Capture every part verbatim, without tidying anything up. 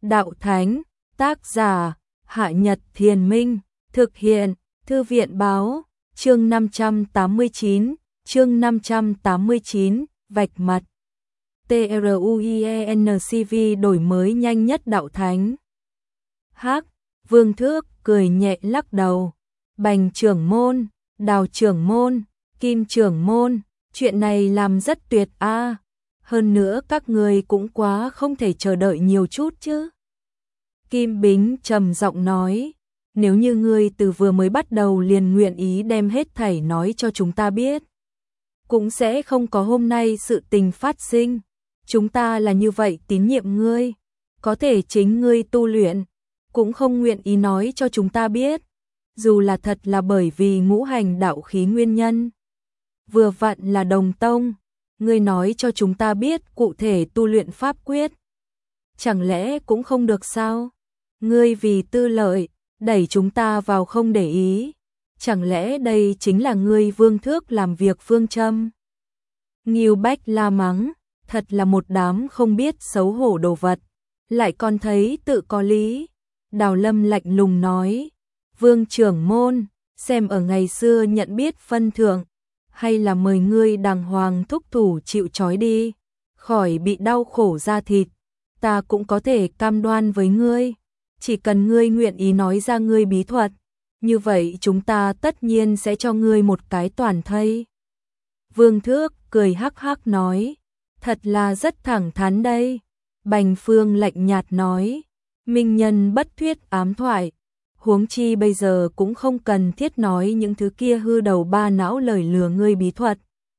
đạo thánh, tác giả, Hạ Nhật Thiền Minh, thực hiện, Thư viện báo, chương năm trăm tám mươi chín, chương năm trăm tám mươi chín, vạch mặt. TRUIENCV đổi mới nhanh nhất đạo thánh. Hắc, Vương Thước cười nhẹ lắc đầu. Bành trưởng môn, Đào trưởng môn, Kim trưởng môn, chuyện này làm rất tuyệt a. À. Hơn nữa các người cũng quá không thể chờ đợi nhiều chút chứ. Kim Bính trầm giọng nói, nếu như ngươi từ vừa mới bắt đầu liền nguyện ý đem hết thảy nói cho chúng ta biết, cũng sẽ không có hôm nay sự tình phát sinh. Chúng ta là như vậy tín nhiệm ngươi, có thể chính ngươi tu luyện, cũng không nguyện ý nói cho chúng ta biết, dù là thật là bởi vì ngũ hành đạo khí nguyên nhân. Vừa vặn là đồng tông, ngươi nói cho chúng ta biết cụ thể tu luyện pháp quyết. Chẳng lẽ cũng không được sao? Ngươi vì tư lợi, đẩy chúng ta vào không để ý. Chẳng lẽ đây chính là ngươi Vương Thước làm việc phương châm? Ngưu Bách la mắng, thật là một đám không biết xấu hổ đồ vật, lại còn thấy tự có lý. Đào Lâm lạnh lùng nói, Vương trưởng môn, xem ở ngày xưa nhận biết phân thượng, hay là mời ngươi đàng hoàng thúc thủ chịu trói đi, khỏi bị đau khổ da thịt. Ta cũng có thể cam đoan với ngươi, chỉ cần ngươi nguyện ý nói ra ngươi bí thuật, như vậy chúng ta tất nhiên sẽ cho ngươi một cái toàn thây. Vương Thước cười hắc hắc nói, thật là rất thẳng thắn đây. Bành Phương lạnh nhạt nói, minh nhân bất thuyết ám thoại, huống chi bây giờ cũng không cần thiết nói những thứ kia hư đầu ba não lời lừa ngươi bí thuật.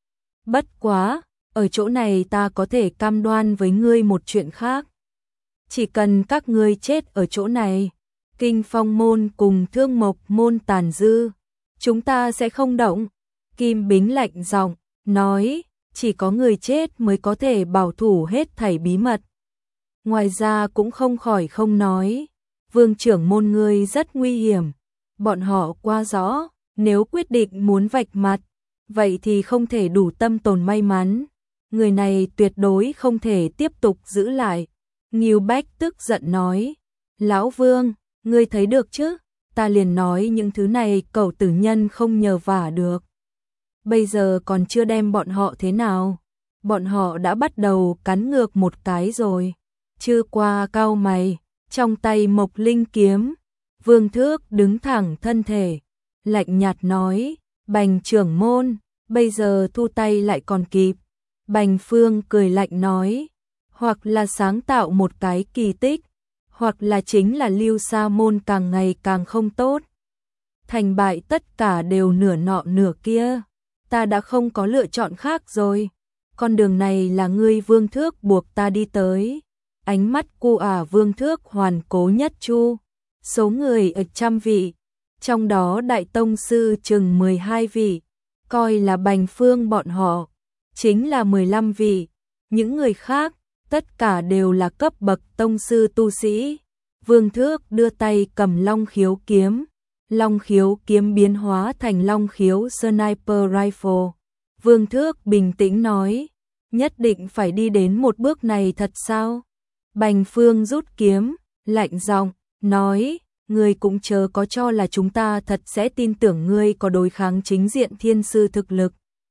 Bất quá, ở chỗ này ta có thể cam đoan với ngươi một chuyện khác. Chỉ cần các ngươi chết ở chỗ này, Kinh Phong môn cùng Thương Mộc môn tàn dư, chúng ta sẽ không động. Kim Bính lạnh giọng nói, chỉ có người chết mới có thể bảo thủ hết thảy bí mật. Ngoài ra cũng không khỏi không nói, Vương trưởng môn ngươi rất nguy hiểm, bọn họ qua rõ, nếu quyết định muốn vạch mặt, vậy thì không thể đủ tâm tồn may mắn, người này tuyệt đối không thể tiếp tục giữ lại. Ngưu Bách tức giận nói, Lão Vương, ngươi thấy được chứ, ta liền nói những thứ này cậu tử nhân không nhờ vả được. Bây giờ còn chưa đem bọn họ thế nào, bọn họ đã bắt đầu cắn ngược một cái rồi. Chư qua cau mày, trong tay Mộc Linh kiếm, Vương Thước đứng thẳng thân thể, lạnh nhạt nói, Bành trưởng môn, bây giờ thu tay lại còn kịp. Bành Phương cười lạnh nói, hoặc là sáng tạo một cái kỳ tích, hoặc là chính là Lưu Sa môn càng ngày càng không tốt. Thành bại tất cả đều nửa nọ nửa kia, ta đã không có lựa chọn khác rồi. Con đường này là ngươi Vương Thước buộc ta đi tới. Ánh mắt cu ả Vương Thước hoàn cố nhất chu, số người ở trăm vị, trong đó đại tông sư chừng mười hai vị, coi là Bành Phương bọn họ, chính là mười lăm vị, những người khác, tất cả đều là cấp bậc tông sư tu sĩ. Vương Thước đưa tay cầm Long Khiếu kiếm, Long Khiếu kiếm biến hóa thành Long Khiếu Sniper Rifle. Vương Thước bình tĩnh nói, nhất định phải đi đến một bước này thật sao? Bành Phương rút kiếm, lạnh giọng nói, ngươi cũng chớ có cho là chúng ta thật sẽ tin tưởng ngươi có đối kháng chính diện thiên sư thực lực.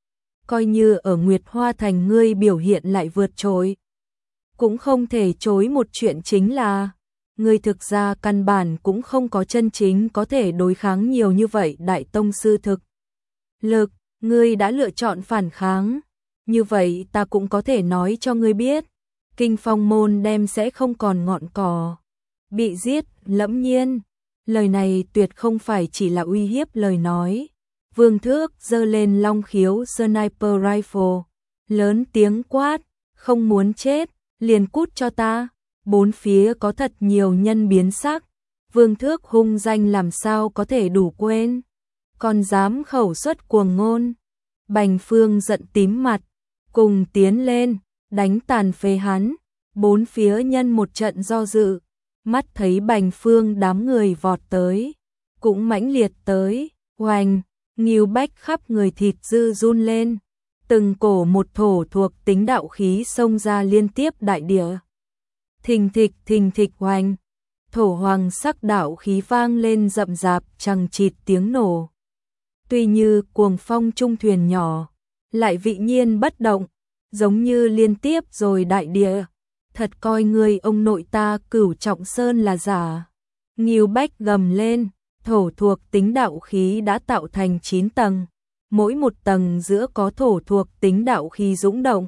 Coi như ở Nguyệt Hoa Thành ngươi biểu hiện lại vượt trội, cũng không thể chối một chuyện chính là, ngươi thực ra căn bản cũng không có chân chính có thể đối kháng nhiều như vậy đại tông sư thực lực. Ngươi đã lựa chọn phản kháng, như vậy ta cũng có thể nói cho ngươi biết, Kinh Phong môn đem sẽ không còn ngọn cỏ bị giết. Lẫm nhiên, lời này tuyệt không phải chỉ là uy hiếp lời nói. Vương Thước giơ lên Long Khiếu Sniper Rifle, lớn tiếng quát, không muốn chết, liền cút cho ta. Bốn phía có thật nhiều nhân biến sắc, Vương Thước hung danh làm sao có thể đủ quên, còn dám khẩu xuất cuồng ngôn. Bành Phương giận tím mặt, cùng tiến lên, đánh tàn phế hắn. Bốn phía nhân một trận do dự, mắt thấy Bành Phương đám người vọt tới, cũng mãnh liệt tới, oanh, Ngưu Bách khắp người thịt dư run lên, từng cổ một thổ thuộc tính đạo khí xông ra liên tiếp đại địa. Thình thịch thình thịch oanh, thổ hoàng sắc đạo khí vang lên rậm rạp chằng chịt tiếng nổ. Tuy như cuồng phong trung thuyền nhỏ, lại vị nhiên bất động, giống như liên tiếp rồi đại địa. Thật coi người ông nội ta Cửu Trọng Sơn là giả. Ngưu Bách gầm lên, thổ thuộc tính đạo khí đã tạo thành chín tầng, mỗi một tầng giữa có thổ thuộc tính đạo khí dũng động.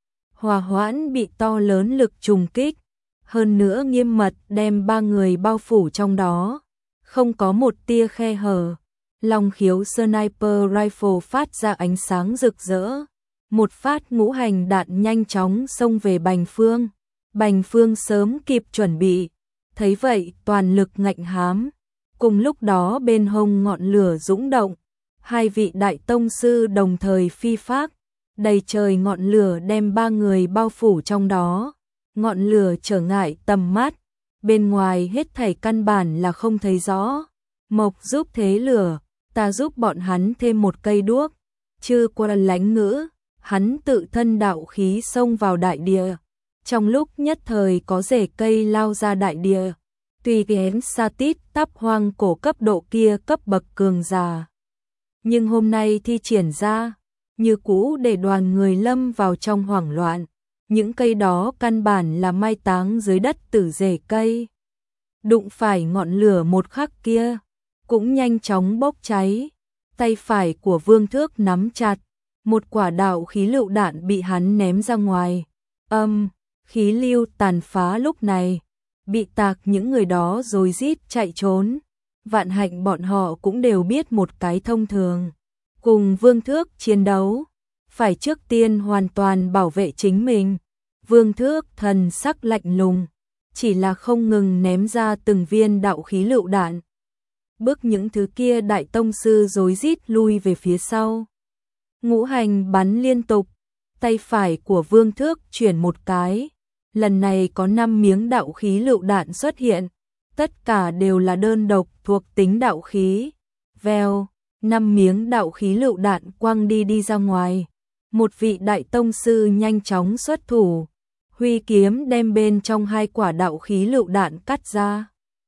Hòa hoãn bị to lớn lực trùng kích, hơn nữa nghiêm mật đem ba người bao phủ trong đó, không có một tia khe hở. Long khiếu sniper rifle phát ra ánh sáng rực rỡ, một phát ngũ hành đạn nhanh chóng xông về Bành Phương. Bành Phương sớm kịp chuẩn bị, thấy vậy toàn lực ngạnh hám. Cùng lúc đó bên hông ngọn lửa dũng động, hai vị đại tông sư đồng thời phi phác, đầy trời ngọn lửa đem ba người bao phủ trong đó. Ngọn lửa trở ngại tầm mắt, bên ngoài hết thảy căn bản là không thấy rõ. Mộc giúp thế lửa, ta giúp bọn hắn thêm một cây đuốc. Chư qua lánh ngữ, hắn tự thân đạo khí xông vào đại địa. Trong lúc nhất thời có rễ cây lao ra đại địa, tùy kén sa tít tắp hoang cổ cấp độ kia cấp bậc cường giả. Nhưng hôm nay thi triển ra, như cũ để đoàn người lâm vào trong hoảng loạn. Những cây đó căn bản là mai táng dưới đất tử rễ cây. Đụng phải ngọn lửa một khắc kia, cũng nhanh chóng bốc cháy. Tay phải của Vương Thước nắm chặt, một quả đạo khí lựu đạn bị hắn ném ra ngoài. Âm, khí lưu tàn phá lúc này, bị tạc những người đó rồi rít chạy trốn. Vạn hạnh bọn họ cũng đều biết một cái thông thường. Cùng Vương Thước chiến đấu, phải trước tiên hoàn toàn bảo vệ chính mình. Vương Thước thần sắc lạnh lùng, chỉ là không ngừng ném ra từng viên đạo khí lựu đạn, bước những thứ kia đại tông sư rối rít lui về phía sau. Ngũ hành bắn liên tục, tay phải của Vương Thước chuyển một cái, lần này có năm miếng đạo khí lựu đạn xuất hiện, tất cả đều là đơn độc thuộc tính đạo khí. Vèo, năm miếng đạo khí lựu đạn quăng đi đi ra ngoài. Một vị đại tông sư nhanh chóng xuất thủ, huy kiếm đem bên trong hai quả đạo khí lựu đạn cắt ra.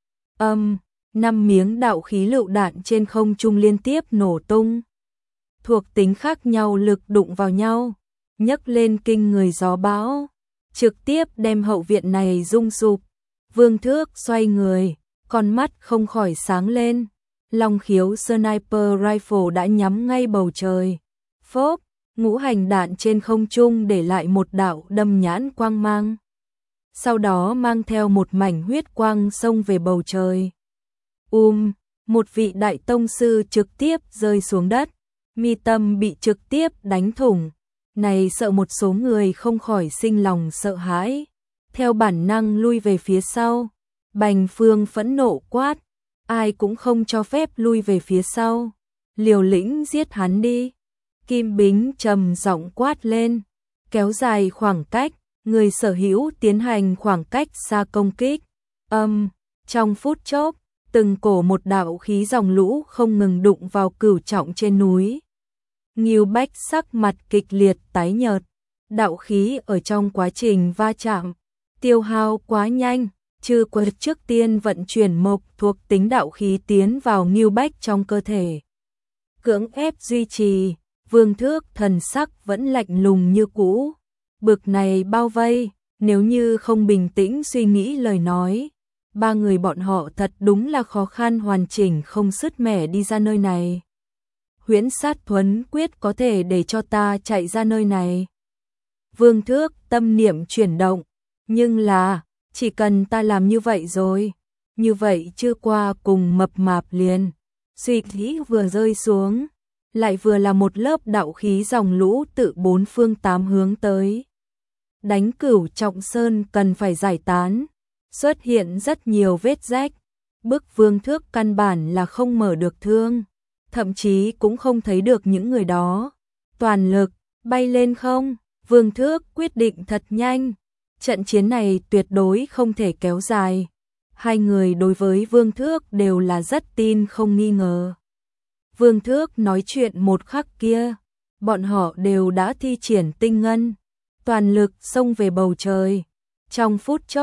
Âm, năm miếng đạo khí lựu đạn trên không trung liên tiếp nổ tung. Thuộc tính khác nhau lực đụng vào nhau, nhấc lên kinh người gió bão, trực tiếp đem hậu viện này rung sụp. Vương Thước xoay người, con mắt không khỏi sáng lên. Long khiếu sniper rifle đã nhắm ngay bầu trời. Phốp, ngũ hành đạn trên không trung để lại một đạo đâm nhãn quang mang. Sau đó mang theo một mảnh huyết quang xông về bầu trời. Um, một vị đại tông sư trực tiếp rơi xuống đất, mi tâm bị trực tiếp đánh thủng. Này sợ một số người không khỏi sinh lòng sợ hãi, theo bản năng lui về phía sau. Bành Phương phẫn nộ quát, ai cũng không cho phép lui về phía sau, liều lĩnh giết hắn đi. Kim Bính trầm giọng quát lên, kéo dài khoảng cách, người sở hữu tiến hành khoảng cách xa công kích. Âm, trong phút chốc, từng cổ một đạo khí dòng lũ không ngừng đụng vào Cửu Trọng trên núi. Ngưu Bách sắc mặt kịch liệt tái nhợt, đạo khí ở trong quá trình va chạm, tiêu hao quá nhanh, Chư Quật trước tiên vận chuyển mộc thuộc tính đạo khí tiến vào Ngưu Bách trong cơ thể. Cưỡng ép duy trì, Vương Thước thần sắc vẫn lạnh lùng như cũ. Bực này bao vây, nếu như không bình tĩnh suy nghĩ lời nói, ba người bọn họ thật đúng là khó khăn hoàn chỉnh không sứt mẻ đi ra nơi này. Huyễn sát thuấn quyết có thể để cho ta chạy ra nơi này. Vương Thước tâm niệm chuyển động, nhưng là, chỉ cần ta làm như vậy rồi, như vậy chưa qua cùng mập mạp liền. Suy nghĩ vừa rơi xuống, lại vừa là một lớp đạo khí dòng lũ tự bốn phương tám hướng tới. Đánh Cửu Trọng Sơn cần phải giải tán, xuất hiện rất nhiều vết rách, bức Vương Thước căn bản là không mở được thương, thậm chí cũng không thấy được những người đó. Toàn lực, bay lên không, Vương Thước quyết định thật nhanh, trận chiến này tuyệt đối không thể kéo dài. Hai người đối với Vương Thước đều là rất tin không nghi ngờ. Vương Thước nói chuyện một khắc kia, bọn họ đều đã thi triển tinh ngân, toàn lực xông về bầu trời. Trong phút chốc,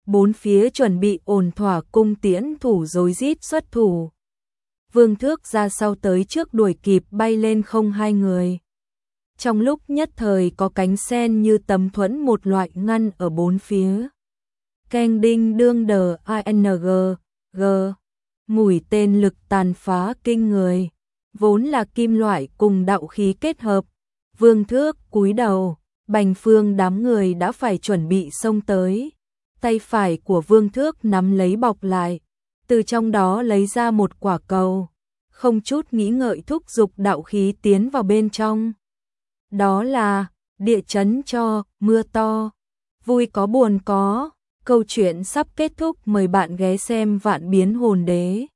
bốn phía chuẩn bị ổn thỏa, cung tiễn thủ rối rít xuất thủ. Vương Thước ra sau tới trước đuổi kịp, bay lên không hai người. Trong lúc nhất thời có cánh sen như tấm thuẫn một loại ngăn ở bốn phía. Keng đinh đương đờ ing g, mũi tên lực tàn phá kinh người, vốn là kim loại cùng đạo khí kết hợp. Vương Thước cúi đầu, Bành Phương đám người đã phải chuẩn bị xông tới. Tay phải của Vương Thước nắm lấy bọc lại, từ trong đó lấy ra một quả cầu, không chút nghĩ ngợi thúc giục đạo khí tiến vào bên trong. Đó là địa chấn cho mưa to. Vui có buồn có, câu chuyện sắp kết thúc, mời bạn ghé xem Vạn Biến Hồn Đế.